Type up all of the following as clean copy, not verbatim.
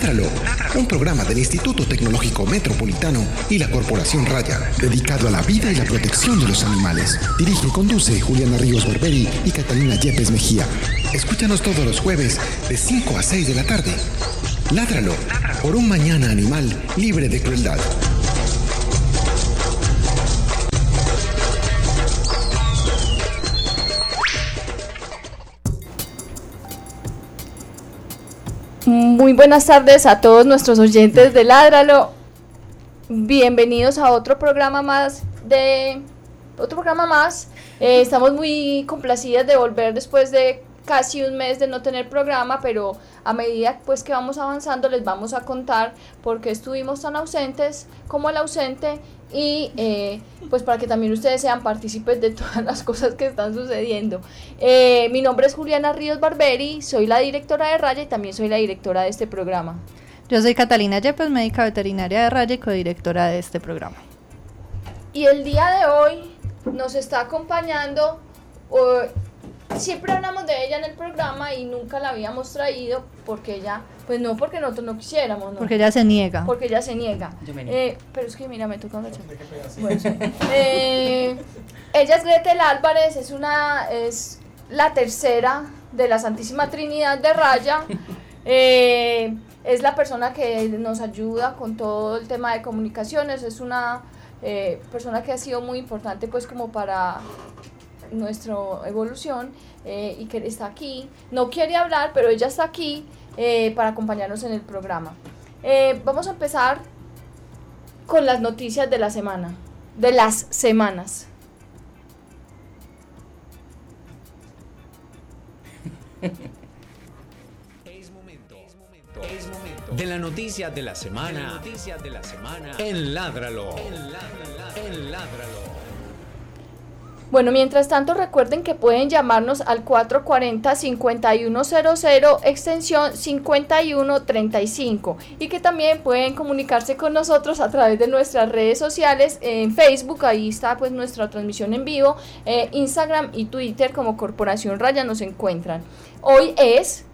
Ládralo, un programa del Instituto Tecnológico Metropolitano y la Corporación Raya, dedicado a la vida y la protección de los animales. Dirige y conduce Juliana Ríos Barberi y Catalina Yepes Mejía. Escúchanos todos los jueves de 5 a 6 de la tarde. Ládralo, por un mañana animal libre de crueldad. Muy buenas tardes a todos nuestros oyentes de Ládralo. Bienvenidos a otro programa más. Estamos muy complacidas de volver después de casi un mes de no tener programa, pero a medida pues que vamos avanzando les vamos a contar por qué estuvimos tan ausentes como el ausente y pues para que también ustedes sean partícipes de todas las cosas que están sucediendo. Mi nombre es Juliana Ríos Barberi, soy la directora de Raya y también soy la directora de este programa. Yo soy Catalina Yepes, médica veterinaria de Raya y codirectora de este programa. Y el día de hoy nos está acompañando, siempre hablamos de ella en el programa y nunca la habíamos traído porque ella, pues no porque nosotros no quisiéramos, ¿no? Porque ella se niega. Porque ella se niega. Pero es que mira, me toca agachar. Bueno, ella es Gretel Álvarez, es la tercera de la Santísima Trinidad de Raya. Es la persona que nos ayuda con todo el tema de comunicaciones, es una persona que ha sido muy importante pues como para nuestra evolución y que está aquí, no quiere hablar, pero ella está aquí para acompañarnos en el programa. Vamos a empezar con las noticias de las semanas. Es momento de la noticia de la semana en Ládralo. Bueno, mientras tanto recuerden que pueden llamarnos al 440-5100 extensión 5135 y que también pueden comunicarse con nosotros a través de nuestras redes sociales, en Facebook, ahí está pues nuestra transmisión en vivo, Instagram y Twitter como Corporación Raya nos encuentran. Hoy es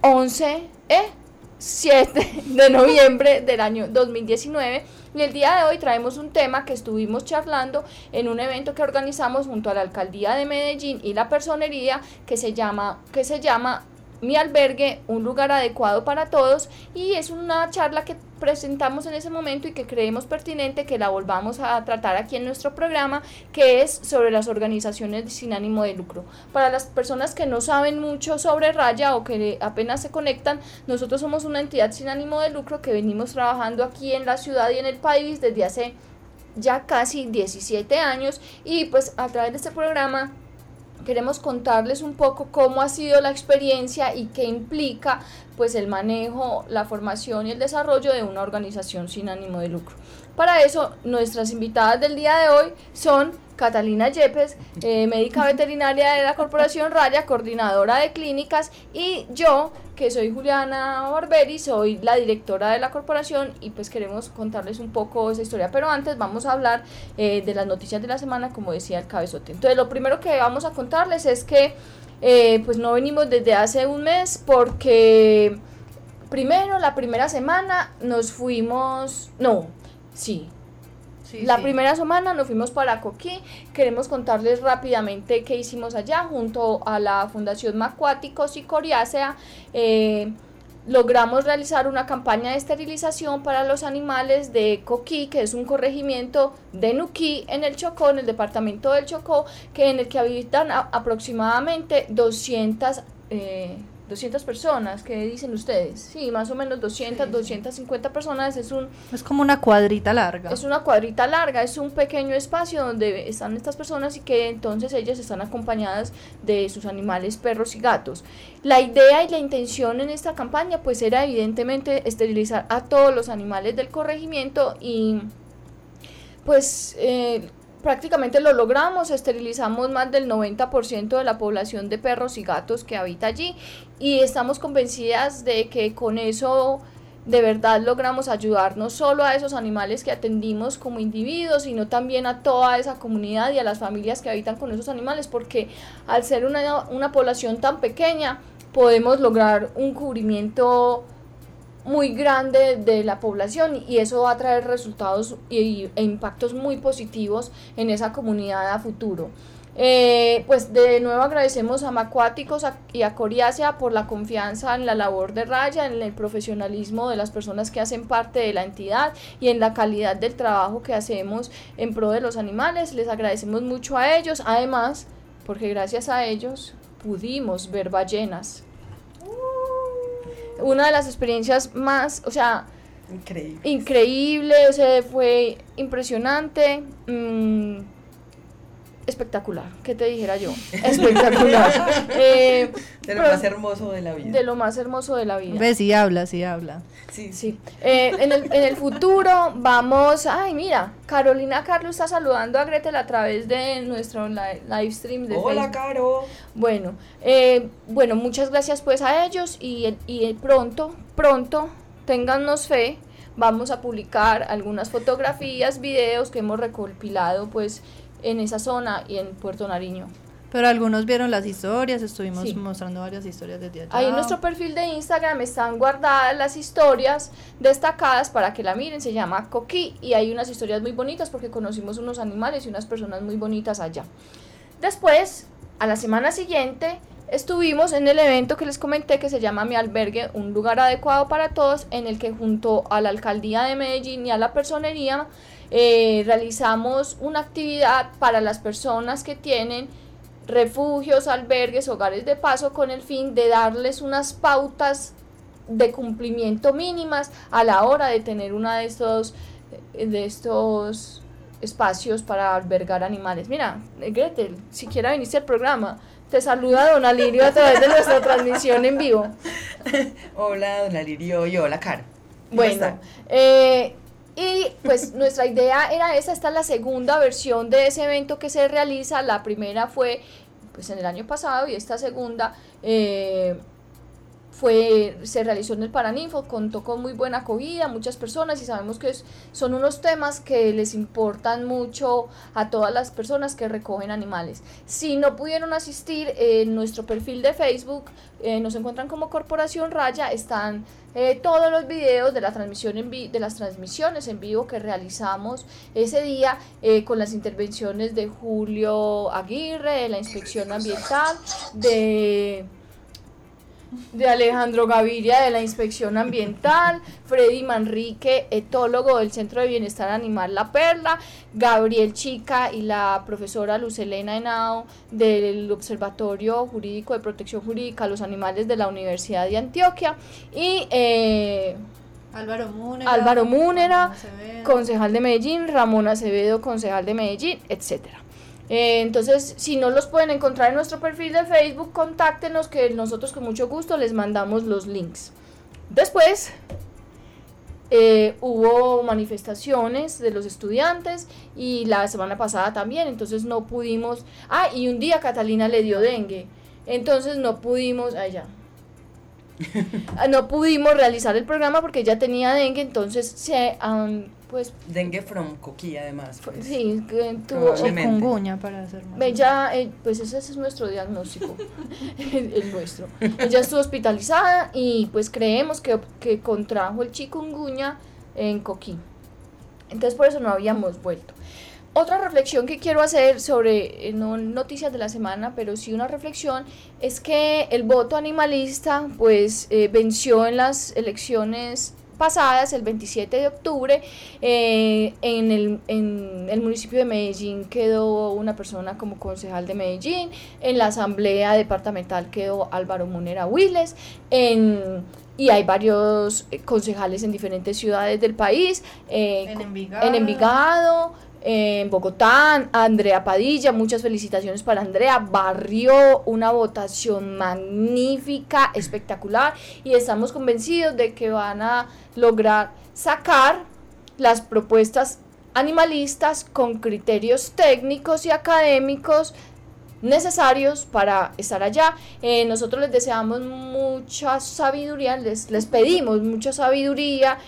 7 de noviembre del año 2019 y el día de hoy traemos un tema que estuvimos charlando en un evento que organizamos junto a la Alcaldía de Medellín y la Personería que se llama Mi Albergue, un lugar adecuado para todos, y es una charla que presentamos en ese momento y que creemos pertinente que la volvamos a tratar aquí en nuestro programa, que es sobre las organizaciones sin ánimo de lucro. Para las personas que no saben mucho sobre Raya o que apenas se conectan, nosotros somos una entidad sin ánimo de lucro que venimos trabajando aquí en la ciudad y en el país desde hace ya casi 17 años y pues a través de este programa queremos contarles un poco cómo ha sido la experiencia y qué implica pues el manejo, la formación y el desarrollo de una organización sin ánimo de lucro. Para eso, nuestras invitadas del día de hoy son Catalina Yepes, médica veterinaria de la Corporación Raya, coordinadora de clínicas, y yo, que soy Juliana Barberi, soy la directora de la corporación y pues queremos contarles un poco esa historia. Pero antes vamos a hablar de las noticias de la semana, como decía el cabezote. Entonces, lo primero que vamos a contarles es que pues no venimos desde hace un mes porque primero, la primera semana nos fuimos, primera semana nos fuimos para Coquí. Queremos contarles rápidamente qué hicimos allá junto a la Fundación Macuáticos y Coriácea. Logramos realizar una campaña de esterilización para los animales de Coquí, que es un corregimiento de Nuquí en el Chocó, en el departamento del Chocó, en el que habitan aproximadamente 200 personas. ¿Qué dicen ustedes? Sí, más o menos 250 personas. Es como una cuadrita larga. Es una cuadrita larga, es un pequeño espacio donde están estas personas y que entonces ellas están acompañadas de sus animales, perros y gatos. La idea y la intención en esta campaña pues era evidentemente esterilizar a todos los animales del corregimiento y pues prácticamente lo logramos, esterilizamos más del 90% de la población de perros y gatos que habita allí y estamos convencidas de que con eso de verdad logramos ayudar no solo a esos animales que atendimos como individuos, sino también a toda esa comunidad y a las familias que habitan con esos animales, porque al ser una población tan pequeña podemos lograr un cubrimiento muy grande de la población, y eso va a traer resultados e impactos muy positivos en esa comunidad a futuro. Pues de nuevo agradecemos a Macuáticos y a Coriacea por la confianza en la labor de Raya, en el profesionalismo de las personas que hacen parte de la entidad y en la calidad del trabajo que hacemos en pro de los animales. Les agradecemos mucho a ellos, además porque gracias a ellos pudimos ver ballenas. Una de las experiencias más, o sea, increíble, o sea, fue impresionante. Espectacular, ¿qué te dijera yo? Espectacular. De lo más hermoso de la vida. De lo más hermoso de la vida. Ves, sí habla. Sí. En el futuro vamos, ay mira, Carolina Carlos está saludando a Gretel a través de nuestro live stream de Facebook. Hola, Caro. Bueno, muchas gracias pues a ellos y pronto, téngannos fe. Vamos a publicar algunas fotografías, videos que hemos recopilado pues en esa zona y en Puerto Nariño. Pero algunos vieron las historias, estuvimos mostrando varias historias desde allá. Ahí en nuestro perfil de Instagram están guardadas las historias destacadas para que la miren, se llama Coquí, y hay unas historias muy bonitas porque conocimos unos animales y unas personas muy bonitas allá. Después, a la semana siguiente, estuvimos en el evento que les comenté que se llama Mi Albergue, un lugar adecuado para todos, en el que junto a la Alcaldía de Medellín y a la Personería realizamos una actividad para las personas que tienen refugios, albergues, hogares de paso, con el fin de darles unas pautas de cumplimiento mínimas a la hora de tener uno de estos espacios para albergar animales. Mira, Gretel, si quiera venirse al programa, te saluda Don Alirio a través de nuestra transmisión en vivo. Hola, Don Alirio, y hola, Caro. Bueno, y pues nuestra idea era esta es la segunda versión de ese evento que se realiza. La primera fue pues en el año pasado y esta segunda se realizó en el Paraninfo, contó con muy buena acogida, muchas personas, y sabemos que son unos temas que les importan mucho a todas las personas que recogen animales. Si no pudieron asistir, en nuestro perfil de Facebook nos encuentran como Corporación Raya, están todos los videos de la transmisión de las transmisiones en vivo que realizamos ese día, con las intervenciones de Julio Aguirre, de la Inspección Ambiental, de Alejandro Gaviria de la Inspección Ambiental, Freddy Manrique, etólogo del Centro de Bienestar Animal La Perla, Gabriel Chica y la profesora Luz Elena Henao del Observatorio Jurídico de Protección Jurídica a los Animales de la Universidad de Antioquia, y Álvaro Múnera, concejal de Medellín, Ramón Acevedo, concejal de Medellín, etcétera. Entonces, si no los pueden encontrar en nuestro perfil de Facebook, contáctenos, que nosotros con mucho gusto les mandamos los links. Después hubo manifestaciones de los estudiantes, y la semana pasada también, entonces no pudimos, y un día Catalina le dio dengue, entonces no pudimos, no pudimos realizar el programa porque ella tenía dengue, entonces pues dengue from Coquí, además. Pues. Sí, tuvo chikungunya, para ser más. Ella, pues ese es nuestro diagnóstico, el nuestro. Ella estuvo hospitalizada y pues creemos que contrajo el chikungunya en Coquí. Entonces por eso no habíamos vuelto. Otra reflexión que quiero hacer sobre, no noticias de la semana, pero sí una reflexión, es que el voto animalista pues venció en las elecciones pasadas, el 27 de octubre, en el municipio de Medellín quedó una persona como concejal de Medellín, en la asamblea departamental quedó Álvaro Múnera Wiles, y hay varios concejales en diferentes ciudades del país, en Envigado, en Bogotá, Andrea Padilla, muchas felicitaciones para Andrea, barrió una votación magnífica, espectacular, y estamos convencidos de que van a lograr sacar las propuestas animalistas con criterios técnicos y académicos necesarios para estar allá. Nosotros les deseamos mucha sabiduría, les pedimos mucha sabiduría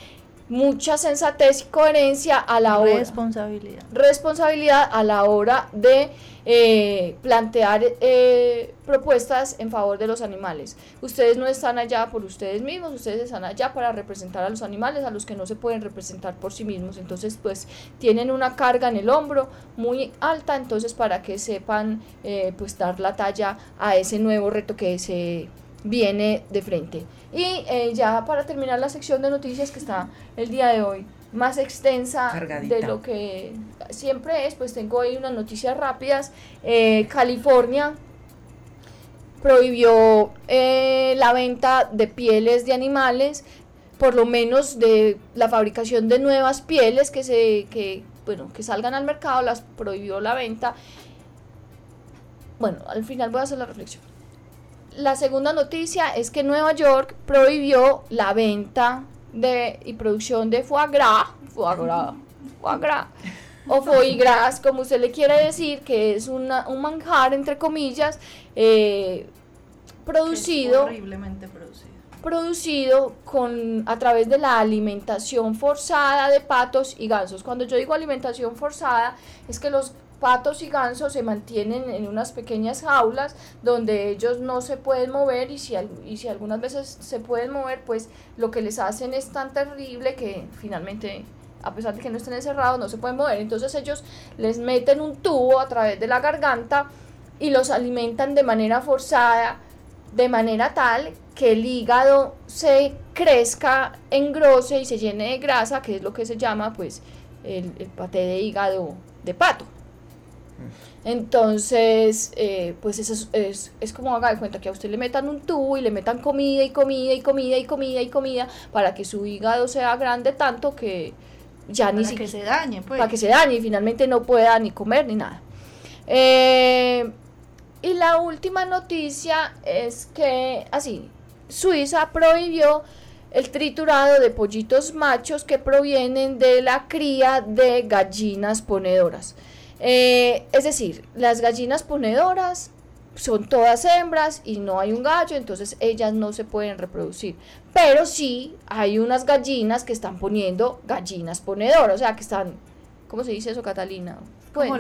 mucha sensatez y coherencia a la hora. Responsabilidad a la hora de plantear propuestas en favor de los animales. Ustedes no están allá por ustedes mismos, ustedes están allá para representar a los animales, a los que no se pueden representar por sí mismos. Entonces, pues, tienen una carga en el hombro muy alta, entonces para que sepan, pues, dar la talla a ese nuevo reto que se viene de frente. Y ya para terminar la sección de noticias, que está el día de hoy más extensa cargadita de lo que siempre es, pues tengo hoy unas noticias rápidas. California prohibió la venta de pieles de animales, por lo menos de la fabricación de nuevas pieles que salgan al mercado, las prohibió la venta. Bueno, al final voy a hacer la reflexión. La segunda noticia es que Nueva York prohibió la venta y producción de foie gras o foie gras, como usted le quiere decir, que es un manjar, entre comillas, producido, horriblemente producido a través de la alimentación forzada de patos y gansos. Cuando yo digo alimentación forzada, es que los patos y gansos se mantienen en unas pequeñas jaulas donde ellos no se pueden mover, y si algunas veces se pueden mover, pues lo que les hacen es tan terrible que finalmente, a pesar de que no estén encerrados, no se pueden mover. Entonces ellos les meten un tubo a través de la garganta y los alimentan de manera forzada, de manera tal que el hígado se crezca, engrose y se llene de grasa, que es lo que se llama, pues, el paté de hígado de pato. Entonces, pues eso es como, haga de cuenta que a usted le metan un tubo y le metan comida y comida y comida y comida y comida para que su hígado sea grande tanto que ya ni siquiera se dañe, pues. Para que se dañe y finalmente no pueda ni comer ni nada. Y la última noticia es que, Suiza prohibió el triturado de pollitos machos que provienen de la cría de gallinas ponedoras. Es decir, las gallinas ponedoras son todas hembras y no hay un gallo, entonces ellas no se pueden reproducir. Pero sí hay unas gallinas que están poniendo gallinas ponedoras, o sea, que están, ¿cómo se dice eso, Catalina? Como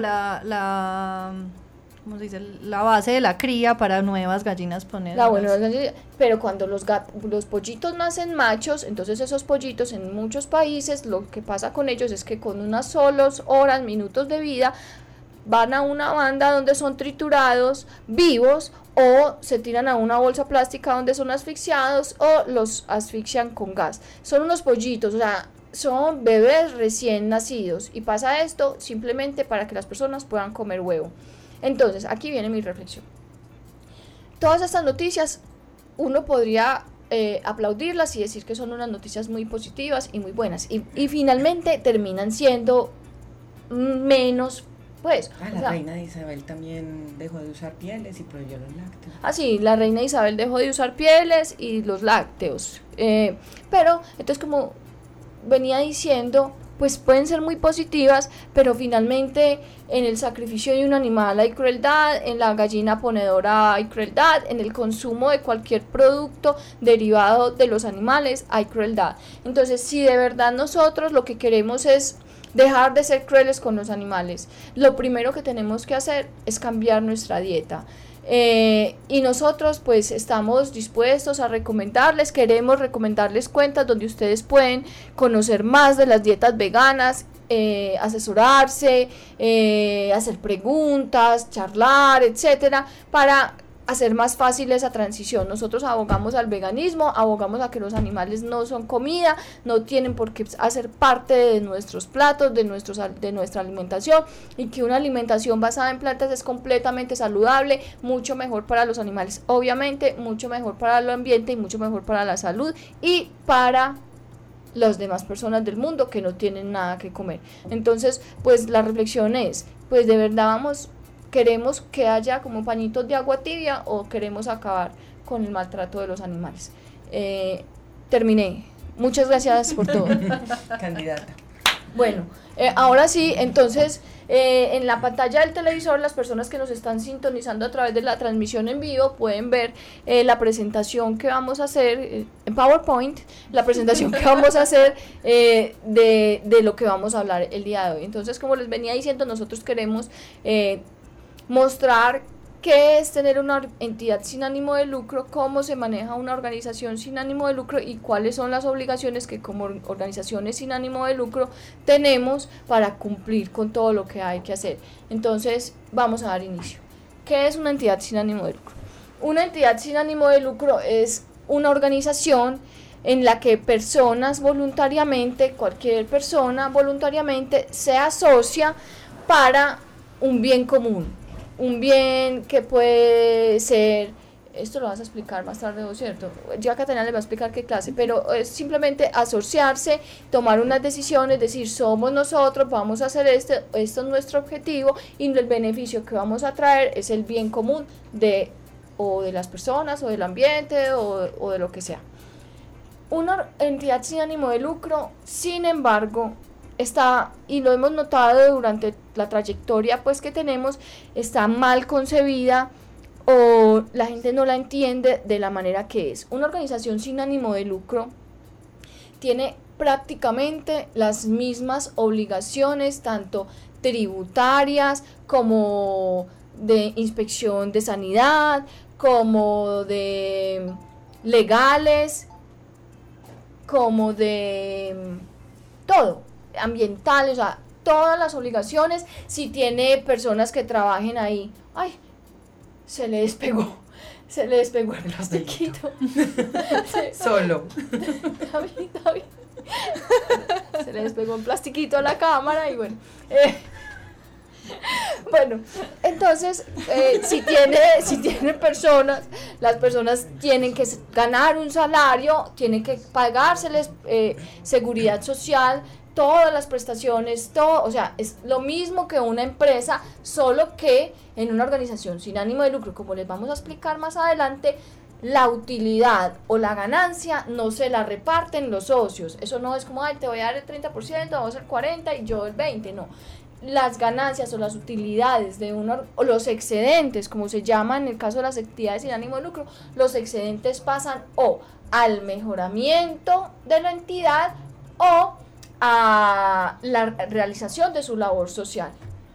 ¿cómo se dice? La base de la cría para nuevas gallinas ponedoras. Pero cuando los pollitos nacen machos, entonces esos pollitos en muchos países, lo que pasa con ellos es que con unas solas horas, minutos de vida, van a una banda donde son triturados vivos, o se tiran a una bolsa plástica donde son asfixiados, o los asfixian con gas. Son unos pollitos, o sea, son bebés recién nacidos, y pasa esto simplemente para que las personas puedan comer huevo. Entonces, aquí viene mi reflexión. Todas estas noticias, uno podría aplaudirlas y decir que son unas noticias muy positivas y muy buenas. Y finalmente terminan siendo menos, pues... la reina Isabel también dejó de usar pieles y prohibió los lácteos. Sí, la reina Isabel dejó de usar pieles y los lácteos. Pero, entonces, como venía diciendo, pues pueden ser muy positivas, pero finalmente en el sacrificio de un animal hay crueldad, en la gallina ponedora hay crueldad, en el consumo de cualquier producto derivado de los animales hay crueldad. Entonces, si de verdad nosotros lo que queremos es dejar de ser crueles con los animales, lo primero que tenemos que hacer es cambiar nuestra dieta. Y nosotros pues estamos dispuestos a queremos recomendarles cuentas donde ustedes pueden conocer más de las dietas veganas, asesorarse, hacer preguntas, charlar, etcétera, para hacer más fácil esa transición. Nosotros abogamos al veganismo, abogamos a que los animales no son comida, no tienen por qué hacer parte de nuestros platos, de nuestra alimentación, y que una alimentación basada en plantas es completamente saludable, mucho mejor para los animales, obviamente, mucho mejor para el ambiente y mucho mejor para la salud y para las demás personas del mundo que no tienen nada que comer. Entonces, pues la reflexión es, pues de verdad ¿queremos que haya como pañitos de agua tibia o queremos acabar con el maltrato de los animales? Terminé. Muchas gracias por todo. Candidata. Bueno, ahora sí, entonces, en la pantalla del televisor, las personas que nos están sintonizando a través de la transmisión en vivo pueden ver la presentación que vamos a hacer en PowerPoint, la presentación que vamos a hacer de lo que vamos a hablar el día de hoy. Entonces, como les venía diciendo, nosotros queremos mostrar qué es tener una entidad sin ánimo de lucro, cómo se maneja una organización sin ánimo de lucro y cuáles son las obligaciones que como organizaciones sin ánimo de lucro tenemos para cumplir con todo lo que hay que hacer. Entonces, vamos a dar inicio. ¿Qué es una entidad sin ánimo de lucro? Una entidad sin ánimo de lucro es una organización en la que personas voluntariamente, cualquier persona voluntariamente se asocia para un bien común. Un bien que puede ser, esto lo vas a explicar más tarde, ¿no es cierto? Ya Catalina les va a explicar qué clase, pero es simplemente asociarse, tomar unas decisiones, decir somos nosotros, vamos a hacer esto es nuestro objetivo y el beneficio que vamos a traer es el bien común de las personas o del ambiente o de lo que sea. Una entidad sin ánimo de lucro, sin embargo, está, y lo hemos notado durante la trayectoria pues que tenemos, está mal concebida o la gente no la entiende de la manera que es. Una organización sin ánimo de lucro tiene prácticamente las mismas obligaciones, tanto tributarias como de inspección de sanidad, como de legales, como de todo, ambientales, o sea, todas las obligaciones. Si tiene personas que trabajen ahí, ay, se le despegó el plastiquito. Solo. David. Se le despegó un plastiquito a la cámara y bueno. Bueno, entonces, si tiene personas, las personas tienen que ganar un salario, tienen que pagárseles seguridad social, todas las prestaciones, todo, o sea, es lo mismo que una empresa, solo que en una organización sin ánimo de lucro, como les vamos a explicar más adelante, la utilidad o la ganancia no se la reparten los socios. Eso no es como, ay, te voy a dar el 30%, vamos a hacer 40% y yo el 20%, no. Las ganancias o las utilidades de o los excedentes, como se llama en el caso de las actividades sin ánimo de lucro, los excedentes pasan o al mejoramiento de la entidad o a la realización de su labor social.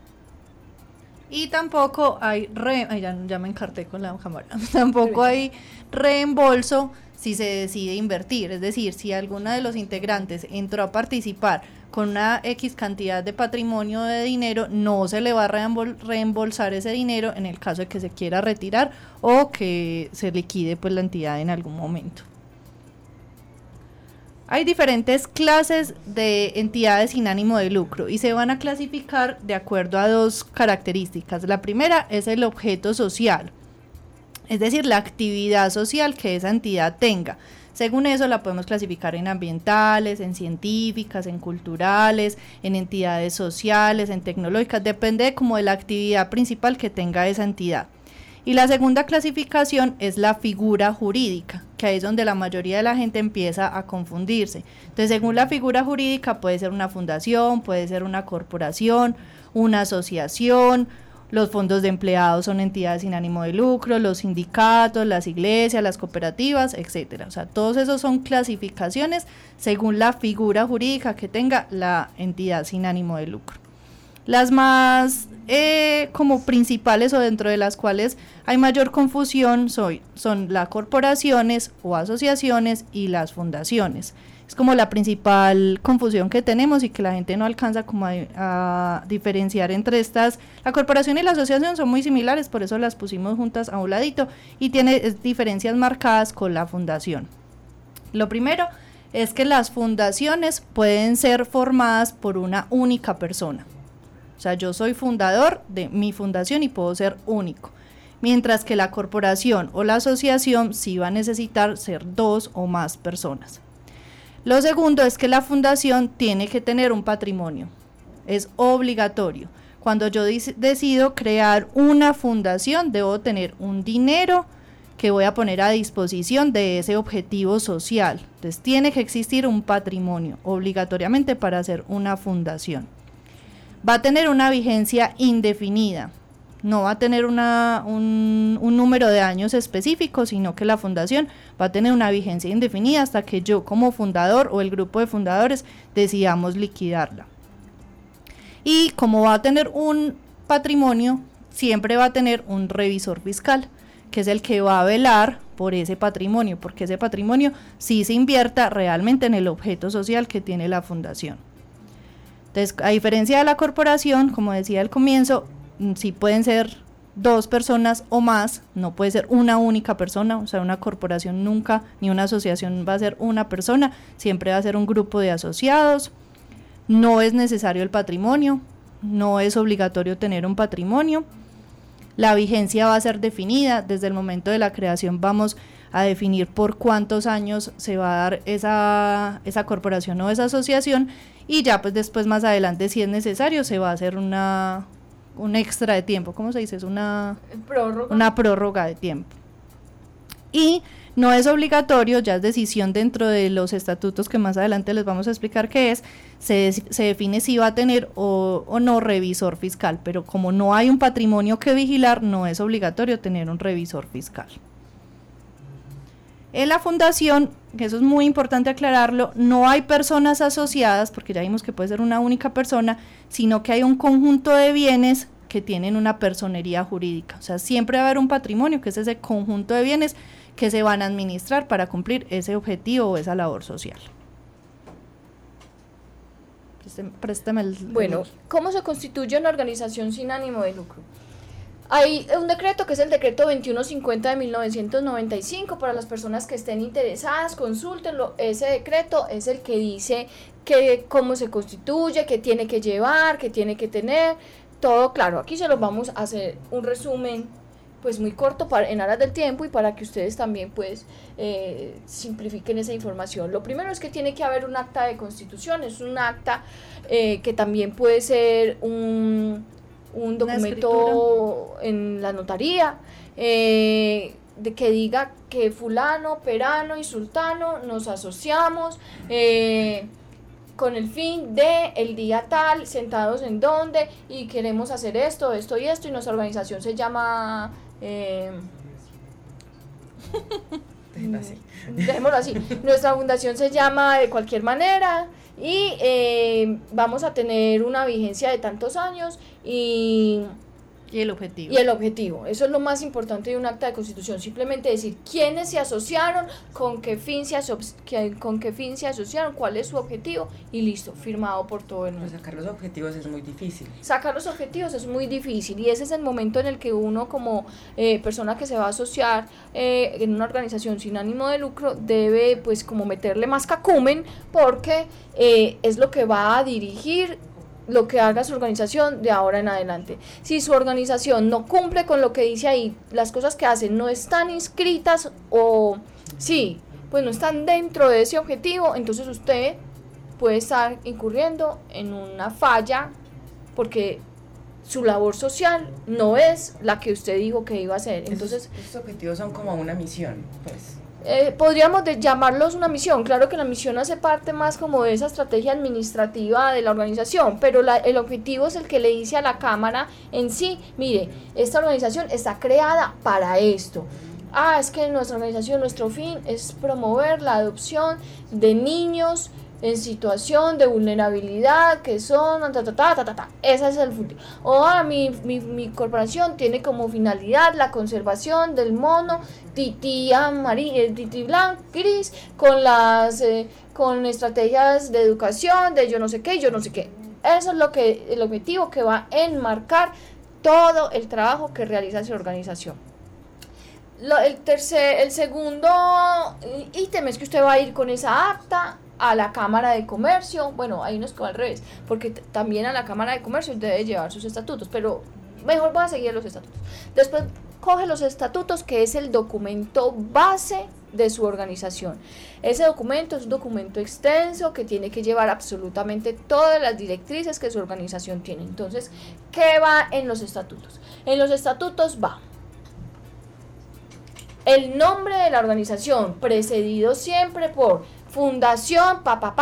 Y tampoco hay ya me encarté con la cámara. Tampoco hay reembolso si se decide invertir, es decir, si alguno de los integrantes entró a participar con una X cantidad de patrimonio de dinero, no se le va a reembolsar ese dinero en el caso de que se quiera retirar o que se liquide pues la entidad en algún momento. Hay diferentes clases de entidades sin ánimo de lucro y se van a clasificar de acuerdo a dos características. La primera es el objeto social, es decir, la actividad social que esa entidad tenga. Según eso la podemos clasificar en ambientales, en científicas, en culturales, en entidades sociales, en tecnológicas, depende como de la actividad principal que tenga esa entidad. Y la segunda clasificación es la figura jurídica, que ahí es donde la mayoría de la gente empieza a confundirse. Entonces, según la figura jurídica puede ser una fundación, puede ser una corporación, una asociación, los fondos de empleados son entidades sin ánimo de lucro, los sindicatos, las iglesias, las cooperativas, etcétera. O sea, todos esos son clasificaciones según la figura jurídica que tenga la entidad sin ánimo de lucro. Las más como principales o dentro de las cuales hay mayor confusión son las corporaciones o asociaciones y las fundaciones. Es como la principal confusión que tenemos y que la gente no alcanza como a diferenciar entre estas. La corporación y la asociación son muy similares, por eso las pusimos juntas a un ladito y tiene diferencias marcadas con la fundación. Lo primero es que las fundaciones pueden ser formadas por una única persona. O sea, yo soy fundador de mi fundación y puedo ser único. Mientras que la corporación o la asociación sí va a necesitar ser dos o más personas. Lo segundo es que la fundación tiene que tener un patrimonio. Es obligatorio. Cuando yo decido crear una fundación, debo tener un dinero que voy a poner a disposición de ese objetivo social. Entonces tiene que existir un patrimonio obligatoriamente para hacer una fundación. Va a tener una vigencia indefinida, no va a tener un número de años específico, sino que la fundación va a tener una vigencia indefinida hasta que yo como fundador o el grupo de fundadores decidamos liquidarla. Y como va a tener un patrimonio, siempre va a tener un revisor fiscal, que es el que va a velar por ese patrimonio, porque ese patrimonio sí se invierta realmente en el objeto social que tiene la fundación. Entonces, a diferencia de la corporación, como decía al comienzo, sí pueden ser 2 personas o más, no puede ser una única persona, o sea, una corporación nunca, ni una asociación va a ser una persona, siempre va a ser un grupo de asociados. No es necesario el patrimonio, no es obligatorio tener un patrimonio. La vigencia va a ser definida, desde el momento de la creación vamos a definir por cuántos años se va a dar esa corporación o esa asociación, y ya pues después más adelante, si es necesario, se va a hacer un extra de tiempo, ¿cómo se dice? Es una prórroga de tiempo. Y no es obligatorio, ya es decisión dentro de los estatutos que más adelante les vamos a explicar qué es, se define si va a tener o no revisor fiscal, pero como no hay un patrimonio que vigilar, no es obligatorio tener un revisor fiscal. En la fundación, que eso es muy importante aclararlo, no hay personas asociadas, porque ya vimos que puede ser una única persona, sino que hay un conjunto de bienes que tienen una personería jurídica. O sea, siempre va a haber un patrimonio, que es ese conjunto de bienes que se van a administrar para cumplir ese objetivo o esa labor social. Préstame el... Bueno, ¿cómo se constituye una organización sin ánimo de lucro? Hay un decreto que es el decreto 2150 de 1995, para las personas que estén interesadas, consúltenlo. Ese decreto es el que dice cómo se constituye, qué tiene que llevar, qué tiene que tener, todo claro. Aquí se los vamos a hacer un resumen pues muy corto en aras del tiempo y para que ustedes también pues simplifiquen esa información. Lo primero es que tiene que haber un acta de constitución, es un acta que también puede ser un documento en la notaría, de que diga que fulano, perano y sultano nos asociamos con el fin de el día tal, sentados en donde, y queremos hacer esto, esto y esto, y nuestra organización se llama... dejémoslo así, nuestra fundación se llama de cualquier manera y vamos a tener una vigencia de tantos años y el objetivo. Y el objetivo, eso es lo más importante de un acta de constitución, simplemente decir quiénes se asociaron, con qué fin se asociaron, cuál es su objetivo y listo, firmado por todo el mundo. Pero sacar los objetivos es muy difícil. Sacar los objetivos es muy difícil y ese es el momento en el que uno como persona que se va a asociar en una organización sin ánimo de lucro debe pues como meterle más cacumen porque es lo que va a dirigir lo que haga su organización de ahora en adelante. Si su organización no cumple con lo que dice ahí, las cosas que hacen no están inscritas o sí, pues no están dentro de ese objetivo, entonces usted puede estar incurriendo en una falla porque su labor social no es la que usted dijo que iba a hacer. Entonces, estos objetivos son como una misión, pues. Podríamos llamarlos una misión, claro que la misión hace parte más como de esa estrategia administrativa de la organización, pero el objetivo es el que le dice a la Cámara en sí, mire, esta organización está creada para esto. Es que nuestra organización, nuestro fin es promover la adopción de niños en situación de vulnerabilidad, que son ese es el futuro. Mi corporación tiene como finalidad la conservación del mono tití blanco gris con estrategias de educación de yo no sé qué. Eso es el objetivo que va a enmarcar todo el trabajo que realiza esa organización. El segundo ítem es que usted va a ir con esa acta a la Cámara de Comercio. Bueno, hay unos que va al revés, porque también a la Cámara de Comercio debe llevar sus estatutos, pero mejor voy a seguir los estatutos. Después coge los estatutos, que es el documento base de su organización. Ese documento es un documento extenso que tiene que llevar absolutamente todas las directrices que su organización tiene. Entonces, ¿qué va en los estatutos? En los estatutos va el nombre de la organización, precedido siempre por fundación,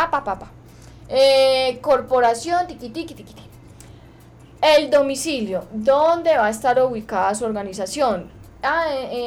corporación, tiqui. El domicilio, ¿dónde va a estar ubicada su organización? Va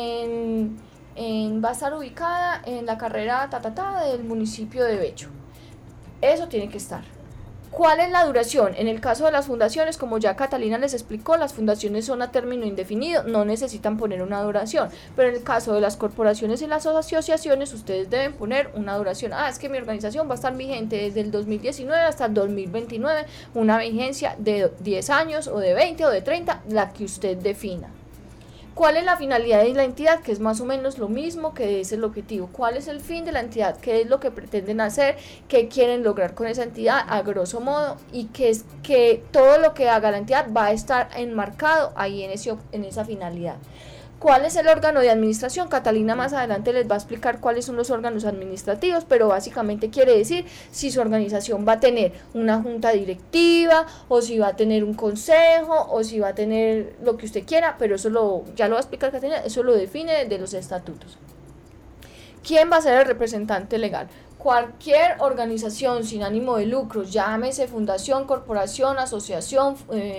a estar ubicada en la carrera del municipio de Bello. Eso tiene que estar. ¿Cuál es la duración? En el caso de las fundaciones, como ya Catalina les explicó, las fundaciones son a término indefinido, no necesitan poner una duración, pero en el caso de las corporaciones y las asociaciones, ustedes deben poner una duración. Es que mi organización va a estar vigente desde el 2019 hasta el 2029, una vigencia de 10 años o de 20 o de 30, la que usted defina. ¿Cuál es la finalidad de la entidad? Que es más o menos lo mismo que es el objetivo. ¿Cuál es el fin de la entidad? ¿Qué es lo que pretenden hacer? ¿Qué quieren lograr con esa entidad? A grosso modo, y que es que todo lo que haga la entidad va a estar enmarcado ahí en esa finalidad. ¿Cuál es el órgano de administración? Catalina más adelante les va a explicar cuáles son los órganos administrativos, pero básicamente quiere decir si su organización va a tener una junta directiva, o si va a tener un consejo, o si va a tener lo que usted quiera, pero eso ya lo va a explicar Catalina, eso lo define desde los estatutos. ¿Quién va a ser el representante legal? Cualquier organización sin ánimo de lucro, llámese fundación, corporación, asociación,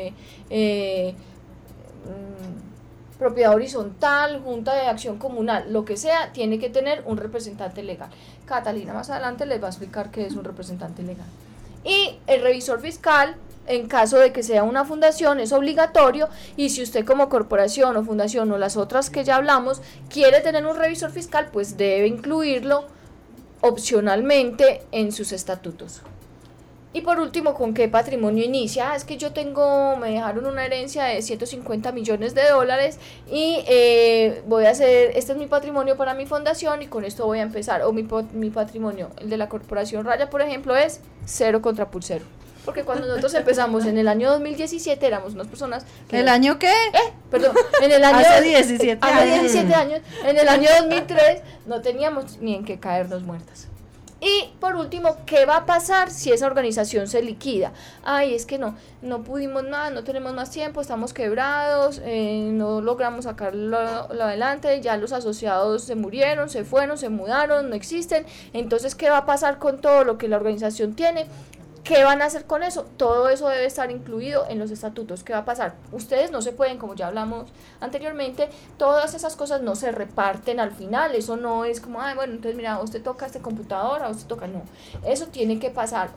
propiedad horizontal, junta de acción comunal, lo que sea, tiene que tener un representante legal. Catalina más adelante les va a explicar qué es un representante legal. Y el revisor fiscal, en caso de que sea una fundación, es obligatorio, y si usted como corporación o fundación o las otras que ya hablamos quiere tener un revisor fiscal, pues debe incluirlo opcionalmente en sus estatutos. Y por último, ¿con qué patrimonio inicia? Es que me dejaron una herencia de $150 millones y voy a hacer, este es mi patrimonio para mi fundación y con esto voy a empezar. O mi patrimonio, el de la Corporación Raya, por ejemplo, es 0 contra pulsero. Porque cuando nosotros empezamos en el año 2017 éramos unas personas... ¿El año qué? En el año... Hace 17 años. Hace 17 años. En el año 2003 no teníamos ni en qué caernos muertas. Y por último, ¿qué va a pasar si esa organización se liquida? Es que no pudimos nada, no tenemos más tiempo, estamos quebrados, no logramos sacarlo adelante, ya los asociados se murieron, se fueron, se mudaron, no existen. Entonces, ¿qué va a pasar con todo lo que la organización tiene? ¿Qué van a hacer con eso? Todo eso debe estar incluido en los estatutos. ¿Qué va a pasar? Ustedes no se pueden, como ya hablamos anteriormente, todas esas cosas no se reparten al final. Eso no es como, entonces mira, usted toca este computador, a usted toca, no. Eso tiene que pasar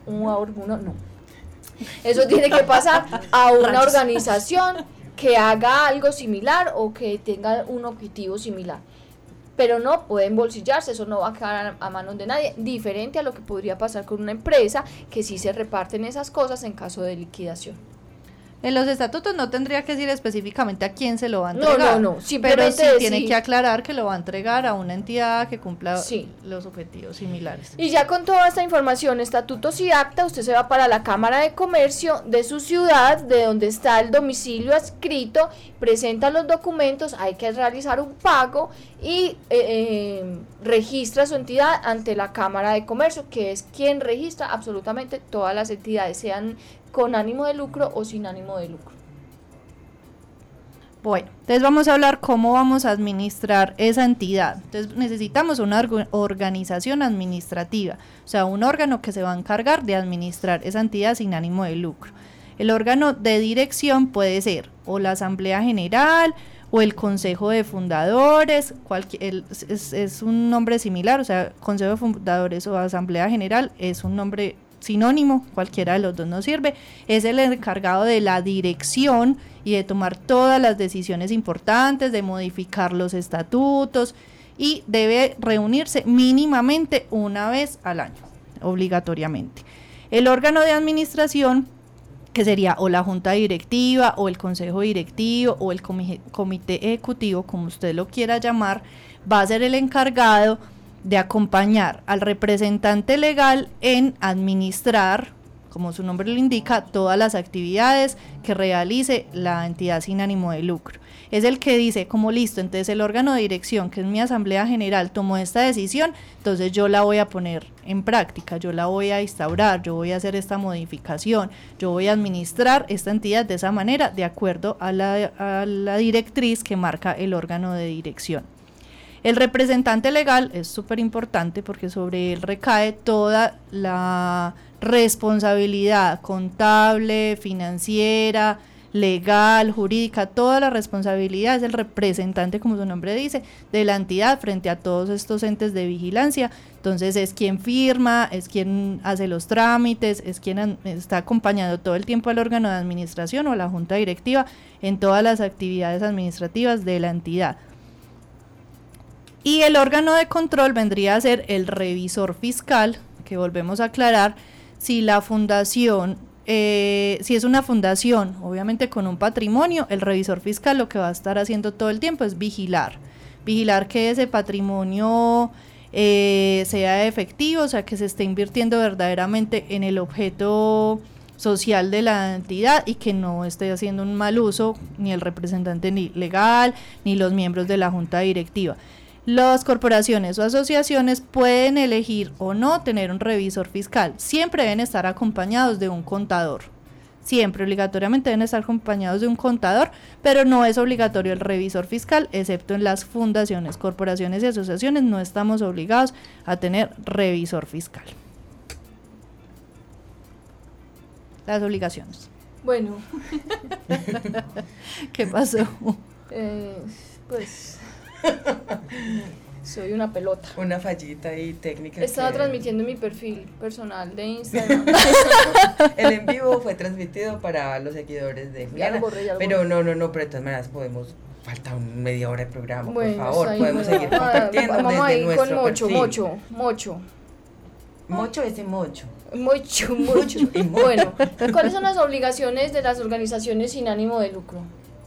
Eso tiene que pasar a una organización que haga algo similar o que tenga un objetivo similar. Pero no puede embolsillarse, eso no va a quedar a manos de nadie, diferente a lo que podría pasar con una empresa que sí se reparten esas cosas en caso de liquidación. En los estatutos no tendría que decir específicamente a quién se lo va a entregar. No, pero sí tiene que aclarar que lo va a entregar a una entidad que cumpla los objetivos similares. Y ya con toda esta información, estatutos y acta, usted se va para la Cámara de Comercio de su ciudad, de donde está el domicilio adscrito, presenta los documentos, hay que realizar un pago y registra su entidad ante la Cámara de Comercio, que es quien registra absolutamente todas las entidades, sean con ánimo de lucro o sin ánimo de lucro. Bueno, entonces vamos a hablar cómo vamos a administrar esa entidad. Entonces necesitamos una organización administrativa, o sea, un órgano que se va a encargar de administrar esa entidad sin ánimo de lucro. El órgano de dirección puede ser o la Asamblea General o el Consejo de Fundadores, es un nombre similar, o sea, Consejo de Fundadores o Asamblea General es un nombre sinónimo, cualquiera de los dos nos sirve. Es el encargado de la dirección y de tomar todas las decisiones importantes, de modificar los estatutos, y debe reunirse mínimamente una vez al año, obligatoriamente. El órgano de administración, que sería o la junta directiva o el consejo directivo o el comité ejecutivo, como usted lo quiera llamar, va a ser el encargado de acompañar al representante legal en administrar, como su nombre lo indica, todas las actividades que realice la entidad sin ánimo de lucro. Es el que dice, como listo, entonces el órgano de dirección, que es mi asamblea general, tomó esta decisión, entonces yo la voy a poner en práctica, yo la voy a instaurar, yo voy a hacer esta modificación, yo voy a administrar esta entidad de esa manera, de acuerdo a la directriz que marca el órgano de dirección. El representante legal es súper importante porque sobre él recae toda la responsabilidad contable, financiera, legal, jurídica, toda la responsabilidad es el representante, como su nombre dice, de la entidad frente a todos estos entes de vigilancia. Entonces es quien firma, es quien hace los trámites, es quien está acompañando todo el tiempo al órgano de administración o a la junta directiva en todas las actividades administrativas de la entidad. Y el órgano de control vendría a ser el revisor fiscal, que volvemos a aclarar, si la fundación, si es una fundación, obviamente con un patrimonio, el revisor fiscal lo que va a estar haciendo todo el tiempo es vigilar que ese patrimonio sea efectivo, o sea, que se esté invirtiendo verdaderamente en el objeto social de la entidad y que no esté haciendo un mal uso ni el representante ni legal ni los miembros de la junta directiva. Las corporaciones o asociaciones pueden elegir o no tener un revisor fiscal. Siempre deben estar acompañados de un contador. Siempre, obligatoriamente deben estar acompañados de un contador, pero no es obligatorio el revisor fiscal, excepto en las fundaciones, corporaciones y asociaciones. No estamos obligados a tener revisor fiscal. Las obligaciones. Bueno. ¿Qué pasó? Pues... soy una pelota. Una fallita y técnica. Estaba transmitiendo mi perfil personal de Instagram. El en vivo fue transmitido para los seguidores de Juliana. Pero no, pero de todas maneras podemos. Falta media hora de programa, bueno, por favor. Podemos seguir compartiendo vamos desde ahí nuestro con perfil. Mocho. Y Bueno, ¿cuáles son las obligaciones de las organizaciones sin ánimo de lucro?